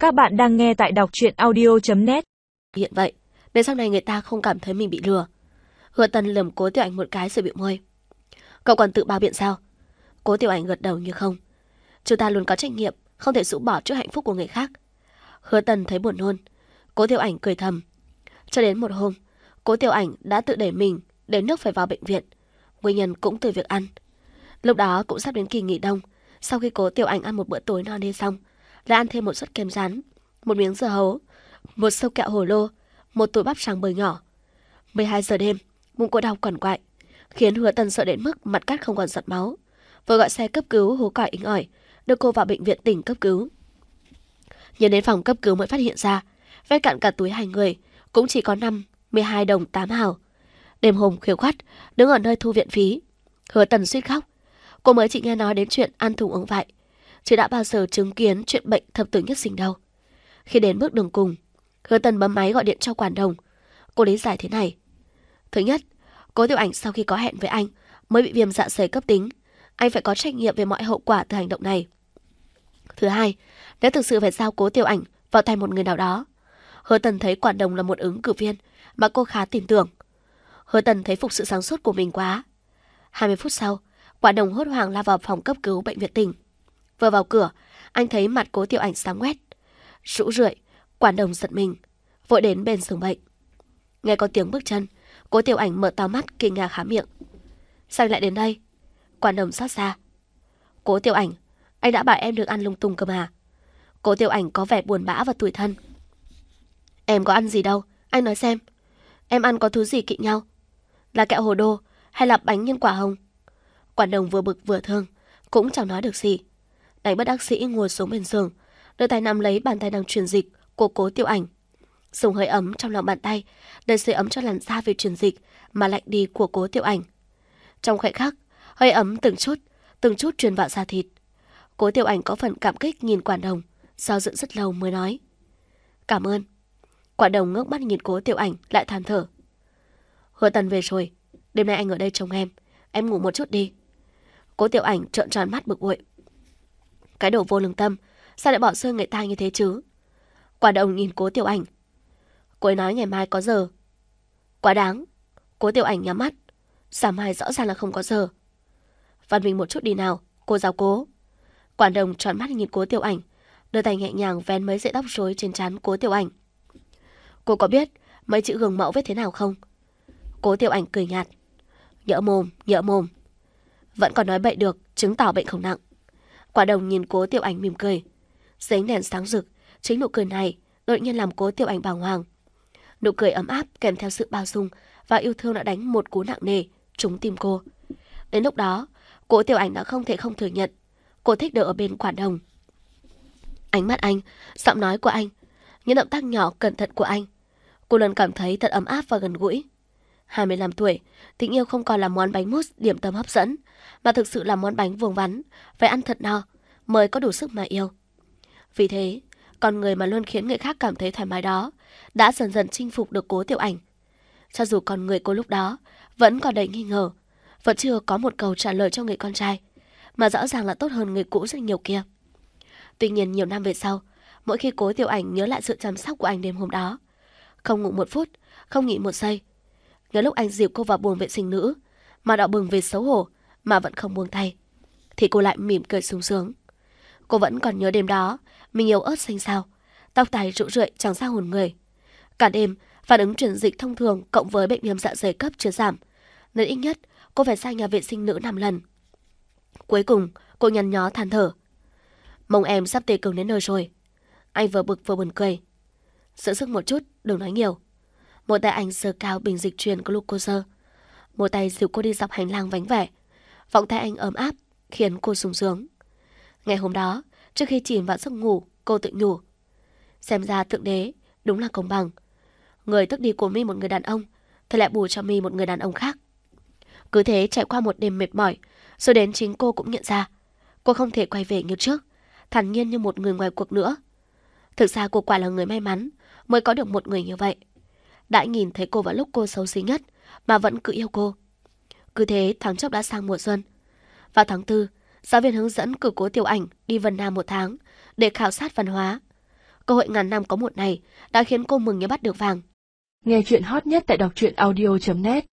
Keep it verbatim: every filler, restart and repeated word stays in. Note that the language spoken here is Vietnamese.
Các bạn đang nghe tại đọc truyện audio chấm net. Hiện vậy, để sau này người ta không cảm thấy mình bị lừa. Hứa Tần lườm Cố Tiểu Ảnh một cái rồi bĩu môi. Cậu còn tự bao biện sao? Cố Tiểu Ảnh gật đầu như không. Chúng ta luôn có trách nhiệm, không thể rũ bỏ trước hạnh phúc của người khác. Hứa Tần thấy buồn nôn. Cố Tiểu Ảnh cười thầm. Cho đến một hôm, Cố Tiểu Ảnh đã tự đẩy mình đến nước phải vào bệnh viện. Nguyên nhân cũng từ việc ăn. Lúc đó cũng sắp đến kỳ nghỉ đông. Sau khi Cố Tiểu Ảnh ăn một bữa tối no nê xong, lại ăn thêm một suất kem rán, một miếng dưa hấu, một sâu kẹo hồ lô, một túi bắp tràng bời nhỏ. mười hai giờ đêm, bụng cô đau quằn quại, khiến Hứa Tần sợ đến mức mặt cắt không còn giọt máu. Vừa gọi xe cấp cứu hú còi inh ỏi, đưa cô vào bệnh viện tỉnh cấp cứu. Nhìn đến phòng cấp cứu mới phát hiện ra, vét cạn cả túi hai người cũng chỉ có năm, mười hai đồng tám hào. Đêm hôm khuya khoắt, đứng ở nơi thu viện phí, Hứa Tần suýt khóc. Cô mới chỉ nghe nói đến chuyện ăn thùng uống vại, chứ đã bao giờ chứng kiến chuyện bệnh thập tử nhất sinh đâu. Khi đến bước đường cùng, Hứa Tần bấm máy gọi điện cho quản đồng. Cô lý giải thế này. Thứ nhất, Cố Tiểu Ảnh sau khi có hẹn với anh mới bị viêm dạ dày cấp tính. Anh phải có trách nhiệm về mọi hậu quả từ hành động này. Thứ hai, nếu thực sự phải giao Cố Tiểu Ảnh vào tay một người nào đó, Hứa Tần thấy quản đồng là một ứng cử viên mà cô khá tin tưởng. Hứa Tần thấy phục sự sáng suốt của mình quá. hai mươi phút sau, quản đồng hốt hoảng la vào phòng cấp cứu bệnh viện tỉnh. Vừa vào cửa, anh thấy mặt Cố Tiểu Ảnh sáng quét, rũ rượi. Quản đồng giật mình, vội đến bên giường bệnh. Nghe có tiếng bước chân, Cố Tiểu Ảnh mở to mắt kinh ngạc há miệng. Sao anh lại đến đây? Quản đồng xót xa. Cố Tiểu Ảnh, anh đã bảo em đừng ăn lung tung cơ mà. Cố Tiểu Ảnh có vẻ buồn bã và tủi thân. Em có ăn gì đâu, anh nói xem. Em ăn có thứ gì kỵ nhau? Là kẹo hồ đô hay là bánh nhân quả hồng? Quản đồng vừa bực vừa thương, cũng chẳng nói được gì. Đành bất đắc sĩ ngồi xuống bên giường, đưa tay nắm lấy bàn tay đang truyền dịch của Cố Tiểu Ảnh, dùng hơi ấm trong lòng bàn tay để sưởi ấm cho làn da về truyền dịch mà lạnh đi của Cố Tiểu Ảnh. Trong khoảnh khắc, hơi ấm từng chút, từng chút truyền vào da thịt. Cố Tiểu Ảnh có phần cảm kích nhìn quản đồng, do dự rất lâu mới nói cảm ơn. Quản đồng ngước mắt nhìn Cố Tiểu Ảnh lại than thở. Hứa Tần về rồi, đêm nay anh ở đây trông em, em ngủ một chút đi. Cố Tiểu Ảnh trợn tròn mắt bực bội. Cái đồ vô lương tâm, sao lại bỏ rơi người ta như thế chứ? Quản đồng nhìn Cố Tiểu Ảnh. Cô ấy nói ngày mai có giờ. Quá đáng. Cố Tiểu Ảnh nhắm mắt. Sáng mai rõ ràng là không có giờ. Văn minh một chút đi nào, cô giáo Cố. Quản đồng tròn mắt nhìn Cố Tiểu Ảnh, đưa tay nhẹ nhàng vén mấy sợi tóc rối trên trán Cố Tiểu Ảnh. Cô có biết mấy chữ gừng mẫu viết thế nào không? Cố Tiểu Ảnh cười nhạt. Nhỡ mồm, nhỡ mồm. Vẫn còn nói bậy được, chứng tỏ bệnh không nặng. Quản đồng nhìn Cố Tiểu Ảnh mỉm cười. Dưới ánh đèn sáng rực, chính nụ cười này đột nhiên làm Cố Tiểu Ảnh bàng hoàng. Nụ cười ấm áp kèm theo sự bao dung và yêu thương đã đánh một cú nặng nề trúng tim cô. Đến lúc đó, Cố Tiểu Ảnh đã không thể không thừa nhận cô thích được ở bên quản đồng. Ánh mắt anh, giọng nói của anh, những động tác nhỏ cẩn thận của anh, cô luôn cảm thấy thật ấm áp và gần gũi. hai mươi lăm tuổi, tình yêu không còn là món bánh mousse điểm tâm hấp dẫn, mà thực sự là món bánh vuông vắn, phải ăn thật no mới có đủ sức mà yêu. Vì thế, con người mà luôn khiến người khác cảm thấy thoải mái đó đã dần dần chinh phục được Cố Tiểu Ảnh. Cho dù con người cô lúc đó vẫn còn đầy nghi ngờ, vẫn chưa có một câu trả lời cho người con trai, mà rõ ràng là tốt hơn người cũ rất nhiều kia. Tuy nhiên nhiều năm về sau, mỗi khi Cố Tiểu Ảnh nhớ lại sự chăm sóc của anh đêm hôm đó, không ngủ một phút, không nghỉ một giây, nhớ lúc anh dìu cô vào buồng vệ sinh nữ, mà đỏ bừng vì xấu hổ mà vẫn không buông tay, thì cô lại mỉm cười sung sướng. Cô vẫn còn nhớ đêm đó mình yếu ớt xanh xao, tóc tai rũ rượi chẳng ra hồn người. Cả đêm phản ứng truyền dịch thông thường cộng với bệnh viêm dạ dày cấp chưa giảm, nên ít nhất cô phải sang nhà vệ sinh nữ năm lần. Cuối cùng cô nhăn nhó than thở. Mông em sắp tê cứng đến nơi rồi. Anh vừa bực vừa buồn cười. Giữ sức một chút, đừng nói nhiều. Một tay anh giơ cao bình dịch truyền glucose, một tay dìu cô đi dọc hành lang vắng vẻ. Vòng tay anh ấm áp khiến cô sung sướng. Ngày hôm đó, trước khi chìm vào giấc ngủ, cô tự nhủ. Xem ra thượng đế đúng là công bằng. Người tức đi của mi một người đàn ông, thì lại bù cho mi một người đàn ông khác. Cứ thế trải qua một đêm mệt mỏi, rồi đến chính cô cũng nhận ra cô không thể quay về như trước, thản nhiên như một người ngoài cuộc nữa. Thực ra cô quả là người may mắn mới có được một người như vậy, đã nhìn thấy cô vào lúc cô xấu xí nhất mà vẫn cứ yêu cô. Cứ thế tháng chốc đã sang mùa xuân. Vào tháng tư, giáo viên hướng dẫn cử Cố Tiểu Ảnh đi Vân Nam một tháng để khảo sát văn hóa. Cơ hội ngàn năm có một này đã khiến cô mừng như bắt được vàng. Nghe chuyện hot nhất tại đọc truyện audio chấm net.